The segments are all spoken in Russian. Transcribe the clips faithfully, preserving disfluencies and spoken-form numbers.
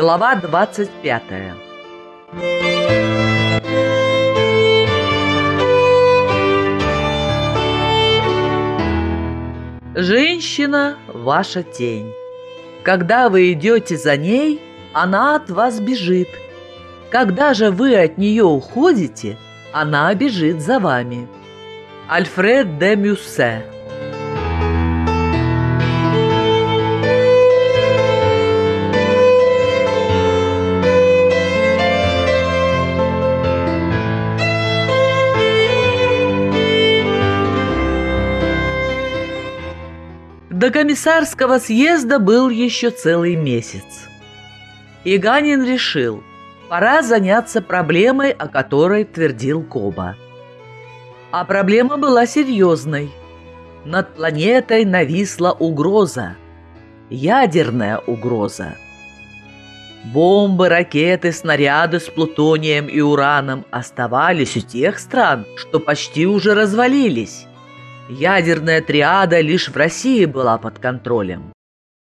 Глава двадцать пятая. Женщина – ваша тень. Когда вы идете за ней, она от вас бежит. Когда же вы от нее уходите, она бежит за вами. Альфред де Мюссе. До комиссарского съезда был еще целый месяц. И Ганин решил, пора заняться проблемой, о которой твердил Коба. А проблема была серьезной. Над планетой нависла угроза. Ядерная угроза. Бомбы, ракеты, снаряды с плутонием и ураном оставались у тех стран, что почти уже развалились. Ядерная триада лишь в России была под контролем.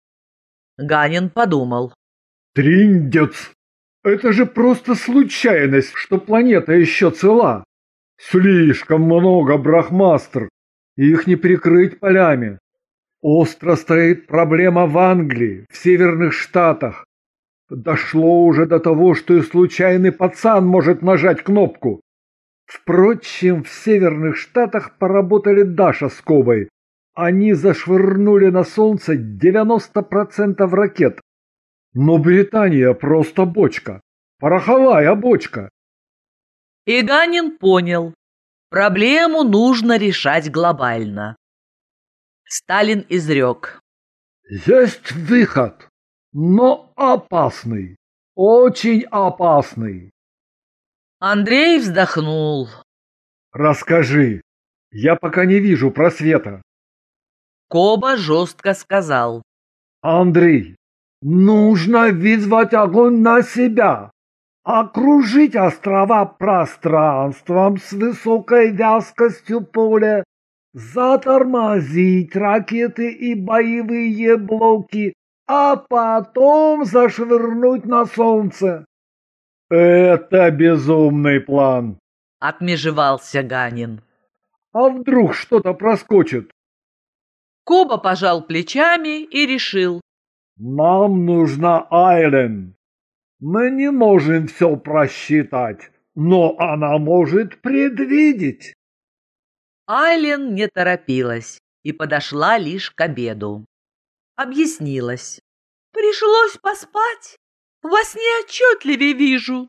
Ганин подумал. Триндец! Это же просто случайность, что планета еще цела. Слишком много брахмастр, и их не прикрыть полями. Остро стоит проблема в Англии, в Северных Штатах. Дошло уже до того, что и случайный пацан может нажать кнопку. Впрочем, в Северных Штатах поработали Даша с Кобой. Они зашвырнули на Солнце девяносто процентов ракет. Но Британия просто бочка. Пороховая бочка. И Ганин понял, проблему нужно решать глобально. Сталин изрек. Есть выход, но опасный. Очень опасный. Андрей вздохнул. Расскажи. Я пока не вижу просвета. Коба жестко сказал. Андрей, нужно вызвать огонь на себя. Окружить острова пространством с высокой вязкостью поля. Затормозить ракеты и боевые блоки, а потом зашвырнуть на Солнце. Это безумный план. Отмежевался Ганин. А вдруг что-то проскочит? Коба пожал плечами и решил. Нам нужна Айлен. Мы не можем все просчитать, но она может предвидеть. Айлен не торопилась и подошла лишь к обеду. Объяснилась. Пришлось поспать. Во сне отчетливее вижу.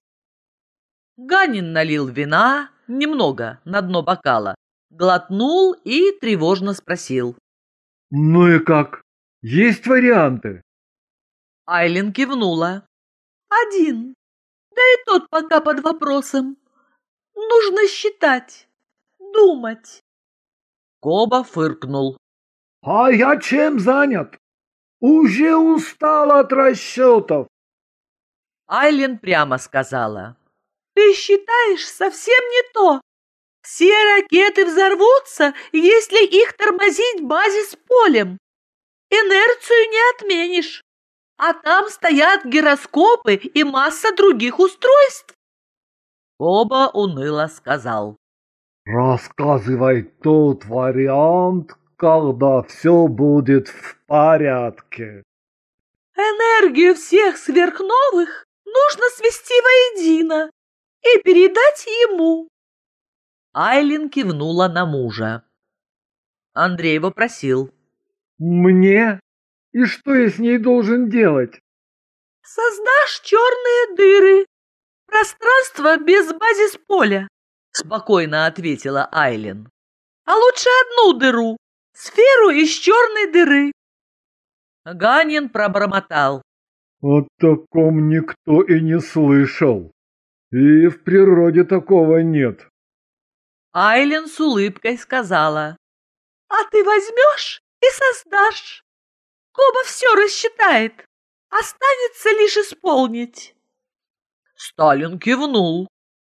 Ганин налил вина, немного, на дно бокала, глотнул и тревожно спросил. Ну и как? Есть варианты? Айлен кивнула. Один. Да и тот пока под вопросом. Нужно считать, думать. Коба фыркнул. А я чем занят? Уже устал от расчетов. Айлен прямо сказала. Ты считаешь совсем не то. Все ракеты взорвутся, если их тормозить базис полем. Инерцию не отменишь. А там стоят гироскопы и масса других устройств. Коба уныло сказал. Рассказывай тот вариант, когда все будет в порядке. Энергию всех сверхновых нужно свести воедино и передать ему. Айлин кивнула на мужа. Андрей вопросил. Мне? И что я с ней должен делать? Создашь черные дыры. Пространство без базис поля, спокойно ответила Айлин. А лучше одну дыру, сферу из черной дыры. Ганин пробормотал. О таком никто и не слышал. И в природе такого нет. Айлин с улыбкой сказала. А ты возьмешь и создашь. Коба все рассчитает. Останется лишь исполнить. Сталин кивнул.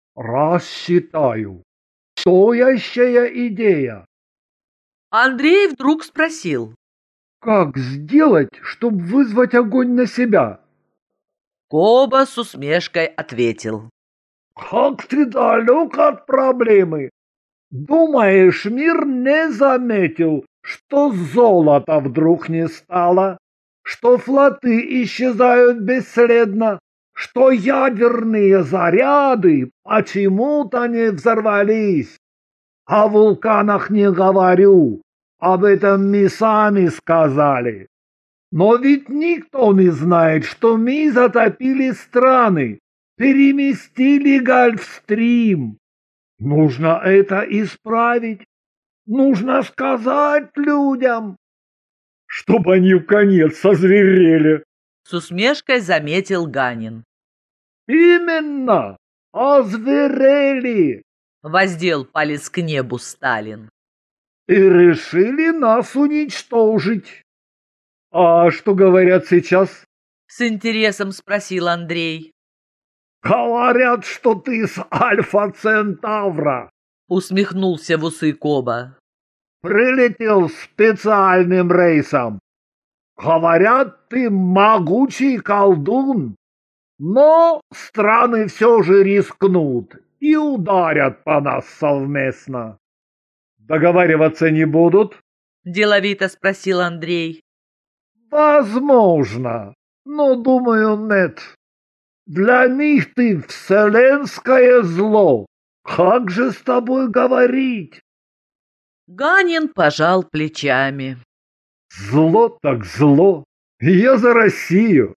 Рассчитаю. Стоящая идея. Андрей вдруг спросил. Как сделать, чтобы вызвать огонь на себя? Коба с усмешкой ответил. Как ты далек от проблемы. Думаешь, мир не заметил, что золота вдруг не стало, что флоты исчезают бесследно, что ядерные заряды почему-то не взорвались? О вулканах не говорю, об этом мы сами сказали. Но ведь никто не знает, что мы затопили страны, переместили Гольфстрим. Нужно это исправить. Нужно сказать людям, чтобы они в конец созверели. С усмешкой заметил Ганин. Именно, озверели. Воздел палец к небу Сталин. И решили нас уничтожить. А что говорят сейчас? С интересом спросил Андрей. Говорят, что ты с Альфа-Центавра. Усмехнулся в усы Коба. Прилетел специальным рейсом. Говорят, ты могучий колдун. Но страны все же рискнут и ударят по нас совместно. Договариваться не будут? Деловито спросил Андрей. Возможно, но, думаю, нет. Для них ты вселенское зло. Как же с тобой говорить? Ганин пожал плечами. Зло так зло. Я за Россию.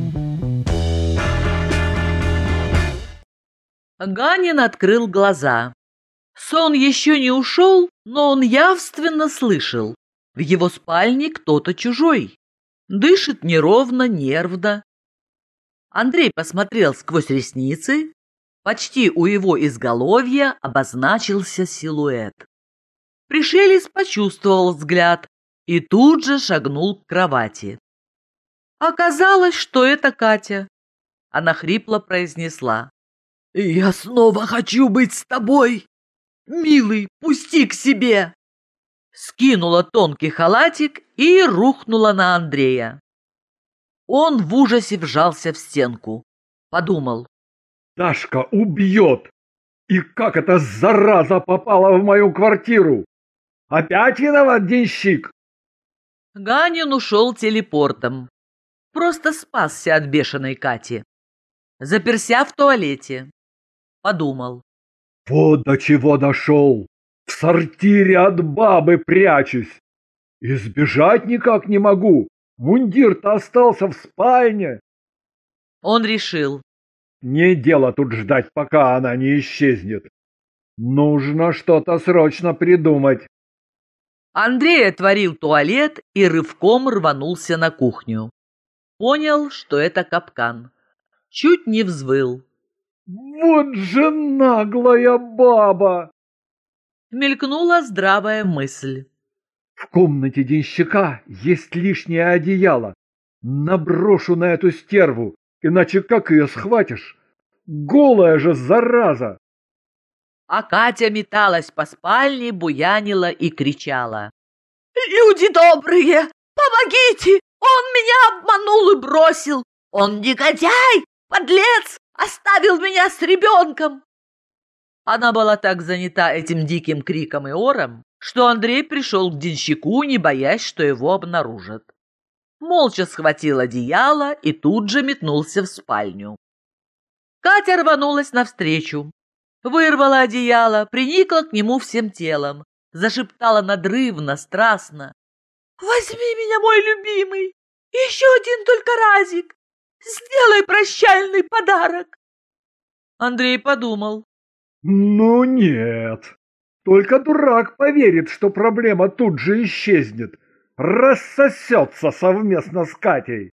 Ганин открыл глаза. Сон еще не ушел, но он явственно слышал. В его спальне кто-то чужой. Дышит неровно, нервно. Андрей посмотрел сквозь ресницы. Почти у его изголовья обозначился силуэт. Пришелец почувствовал взгляд и тут же шагнул к кровати. Оказалось, что это Катя. Она хрипло произнесла. «Я снова хочу быть с тобой! Милый, пусти к себе!» Скинула тонкий халатик и рухнула на Андрея. Он в ужасе вжался в стенку. Подумал. Дашка убьет! И как эта зараза попала в мою квартиру? Опять виноват денщик? Ганин ушел телепортом. Просто спасся от бешеной Кати. Заперся в туалете. Подумал. Вот до чего дошел. В сортире от бабы прячусь. И сбежать никак не могу. Мундир-то остался в спальне. Он решил. Не дело тут ждать, пока она не исчезнет. Нужно что-то срочно придумать. Андрей отворил туалет и рывком рванулся на кухню. Понял, что это капкан. Чуть не взвыл. Вот же наглая баба! Мелькнула здравая мысль. В комнате денщика есть лишнее одеяло. Наброшу на эту стерву, иначе как ее схватишь? Голая же зараза! А Катя металась по спальне, буянила и кричала. «Люди добрые, помогите! Он меня обманул и бросил! Он негодяй, подлец, оставил меня с ребенком!» Она была так занята этим диким криком и ором, что Андрей пришел к денщику, не боясь, что его обнаружат. Молча схватил одеяло и тут же метнулся в спальню. Катя рванулась навстречу. Вырвала одеяло, приникла к нему всем телом, зашептала надрывно, страстно. «Возьми меня, мой любимый! Еще один только разик! Сделай прощальный подарок!» Андрей подумал. Ну нет, только дурак поверит, что проблема тут же исчезнет, рассосется совместно с Катей.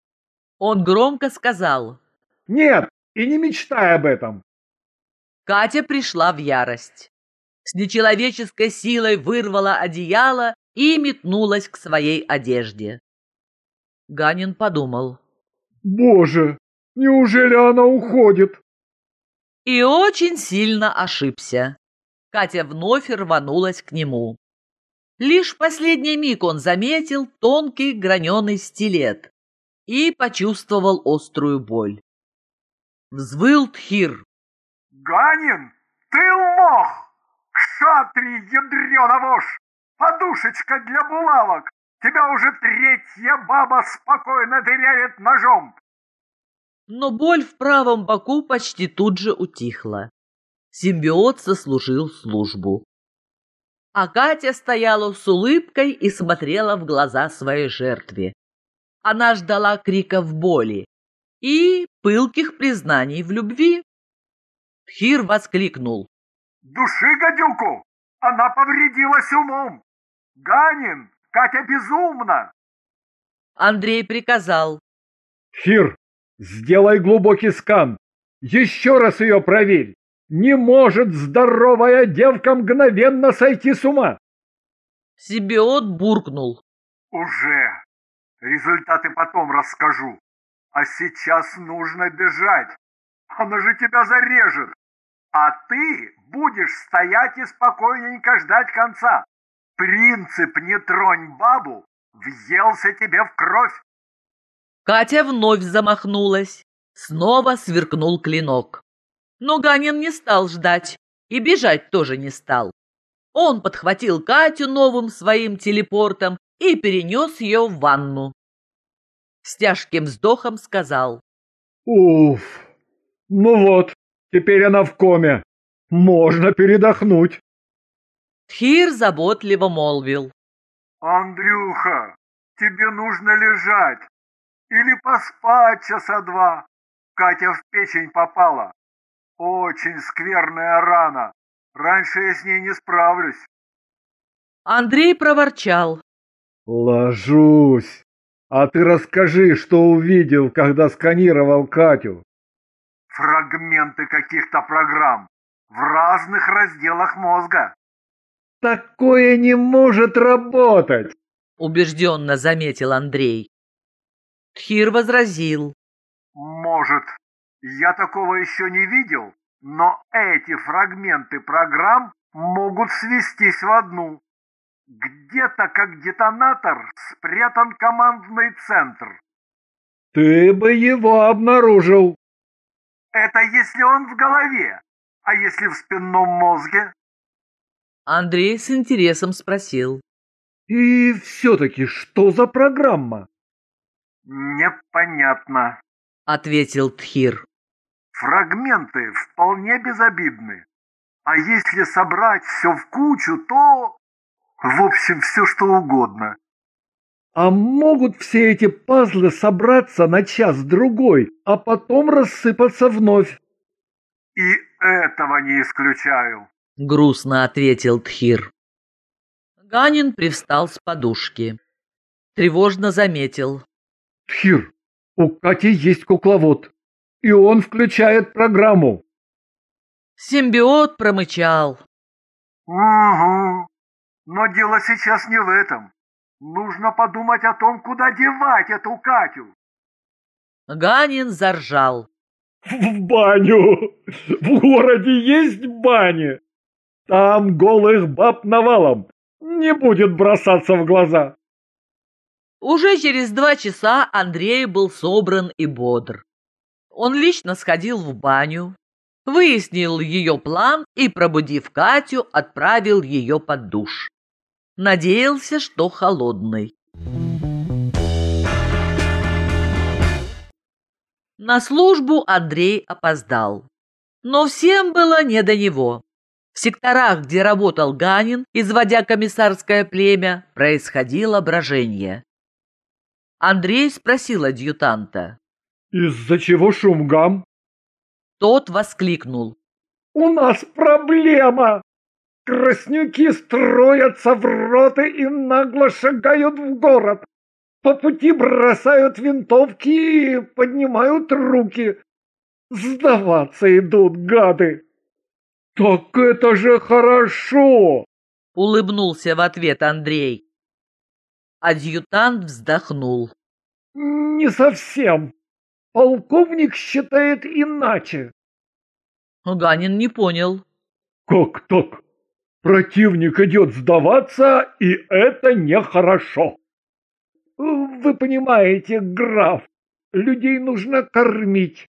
Он громко сказал. Нет, и не мечтай об этом. Катя пришла в ярость. С нечеловеческой силой вырвала одеяло и метнулась к своей одежде. Ганин подумал. Боже, неужели она уходит? И очень сильно ошибся. Катя вновь рванулась к нему. Лишь в последний миг он заметил тонкий граненый стилет и почувствовал острую боль. Взвыл Тхир. Ганин, ты лох! Кшатрий, ядрёна вошь! Подушечка для булавок! Тебя уже третья баба спокойно дырявит ножом! Но боль в правом боку почти тут же утихла. Симбиот сослужил службу. А Катя стояла с улыбкой и смотрела в глаза своей жертве. Она ждала криков боли и пылких признаний в любви. Тхир воскликнул. Души гадюку! Она повредилась умом! Ганин, Катя безумна! Андрей приказал. Тхир, сделай глубокий скан. Еще раз ее проверь. Не может здоровая девка мгновенно сойти с ума. Симбиот буркнул. Уже. Результаты потом расскажу. А сейчас нужно бежать. Она же тебя зарежет. А ты будешь стоять и спокойненько ждать конца. Принцип «не тронь бабу» въелся тебе в кровь. Катя вновь замахнулась. Снова сверкнул клинок. Но Ганин не стал ждать и бежать тоже не стал. Он подхватил Катю новым своим телепортом и перенес ее в ванну. С тяжким вздохом сказал. Уф, ну вот, теперь она в коме. Можно передохнуть. Тхир заботливо молвил. Андрюха, тебе нужно лежать. Или поспать часа два. Катя в печень попала. Очень скверная рана. Раньше я с ней не справлюсь. Андрей проворчал. Ложусь. А ты расскажи, что увидел, когда сканировал Катю. Фрагменты каких-то программ в разных разделах мозга. Такое не может работать, убежденно заметил Андрей. Тхир возразил. Может, я такого еще не видел, но эти фрагменты программ могут свестись в одну. Где-то, как детонатор, спрятан командный центр. Ты бы его обнаружил. Это если он в голове, а если в спинном мозге? Андрей с интересом спросил. И все-таки что за программа? Непонятно, ответил Тхир. Фрагменты вполне безобидны. А если собрать все в кучу, то... В общем, все что угодно. А могут все эти пазлы собраться на час-другой, а потом рассыпаться вновь? И этого не исключаю, грустно ответил Тхир. Ганин привстал с подушки. Тревожно заметил. Тхир, у Кати есть кукловод, и он включает программу. Симбиот промычал. Угу. Но дело сейчас не в этом. Нужно подумать о том, куда девать эту Катю. Ганин заржал. В баню! В городе есть баня. Там голых баб навалом. Не будет бросаться в глаза. Уже через два часа Андрей был собран и бодр. Он лично сходил в баню, выяснил ее план и, пробудив Катю, отправил ее под душ. Надеялся, что холодный. На службу Андрей опоздал. Но всем было не до него. В секторах, где работал Ганин, изводя комиссарское племя, происходило брожение. Андрей спросил адъютанта. Из-за чего шум, гам? Тот воскликнул. У нас проблема! Краснюки строятся в роты и нагло шагают в город. По пути бросают винтовки и поднимают руки. Сдаваться идут, гады. Так это же хорошо! Улыбнулся в ответ Андрей. Адъютант вздохнул. Не совсем. Полковник считает иначе. Ганин не понял. Как так? Противник идет сдаваться, и это нехорошо. Вы понимаете, граф, людей нужно кормить.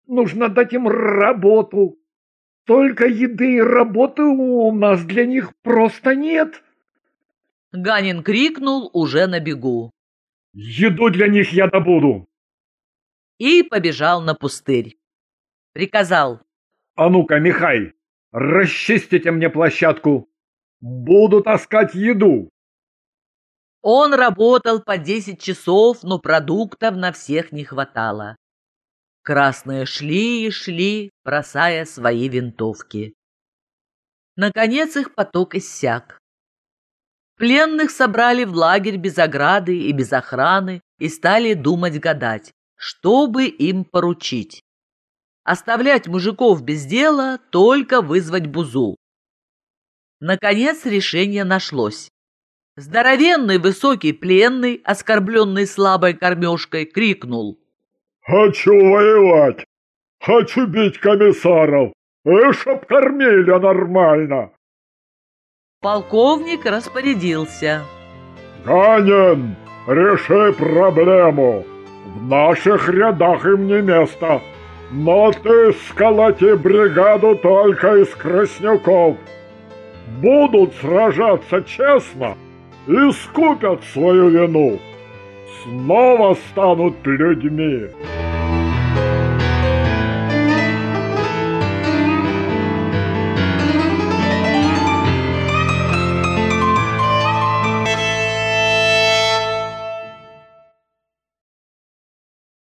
Нужно дать им работу. Только еды и работы у нас для них просто нет. Ганин крикнул уже на бегу. Еду для них я добуду. И побежал на пустырь. Приказал. А ну-ка, Михай, расчистите мне площадку. Буду таскать еду. Он работал по десять часов, но продуктов на всех не хватало. Красные шли и шли, бросая свои винтовки. Наконец их поток иссяк. Пленных собрали в лагерь без ограды и без охраны и стали думать-гадать, что бы им поручить. Оставлять мужиков без дела, только вызвать Бузу. Наконец решение нашлось. Здоровенный высокий пленный, оскорбленный слабой кормежкой, крикнул: «Хочу воевать! Хочу бить комиссаров! И чтоб кормили нормально!» Полковник распорядился: «Ганин, реши проблему! В наших рядах им не место, но ты сколоти бригаду только из краснюков. Будут сражаться честно и скупят свою вину. Снова станут людьми».